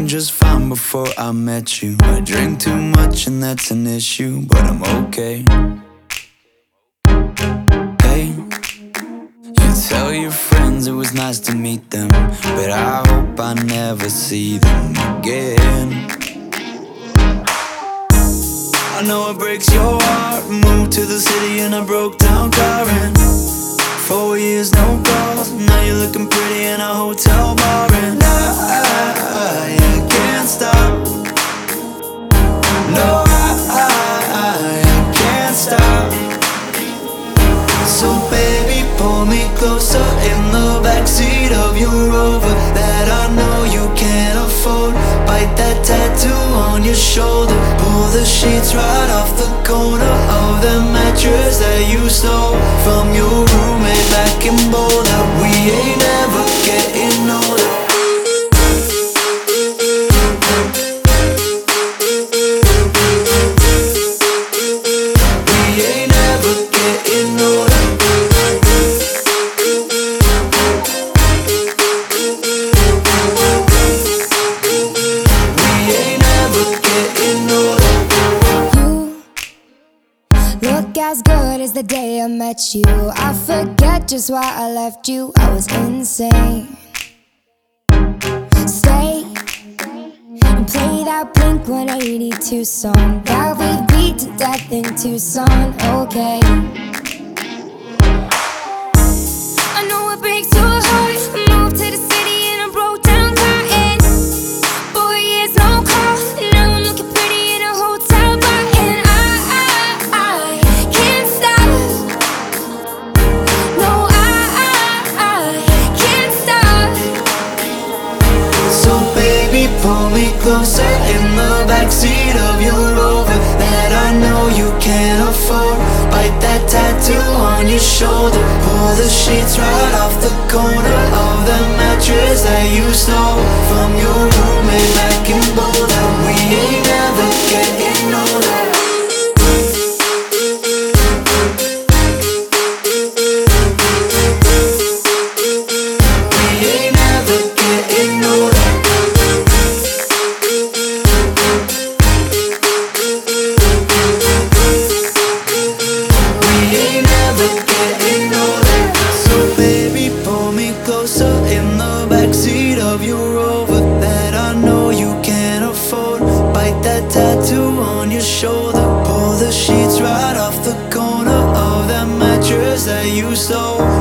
just fine before I met you. I drink too much and that's an issue, but I'm okay. Hey, you tell your friends it was nice to meet them, but I hope I never see them again. I know it breaks your heart. Moved to the city in a broke down car, and 4 years no calls. Now you're looking pretty in a hotel bar, and I can't stop. No, I can't stop. So baby, pull me closer in the backseat of your Rover that I know you can't afford. Bite that tattoo on your shoulder. Pull the sheets right off the corner of the mattress that you stole from your roommate back in Boulder. We ain't ever getting older. We ain't ever getting older. We ain't ever getting older. You look as good as the day I met you. I forget just why I left you. I was insane. Stay and play that Blink-182 song that we beat to death in Tucson. Okay. I know it breaks your heart. Moved to the city in a broke down car, and 4 years no call. Now I'm looking pretty in a hotel bar, and I can't stop. No, I can't stop. So baby, pull me closer in the backseat of your Rover that I know you can't afford. Bite that tattoo on your shoulder. Pull the sheets right off the corner of the mattress that you stole from your roommate back in Boulder. We ain't ever getting older. We ain't ever getting older. We ain't ever getting older. So baby, pull me closer in the backseat of your Rover that I know you can't afford. Bite that tattoo on your shoulder. Pull the sheets right off the corner of that mattress that you stole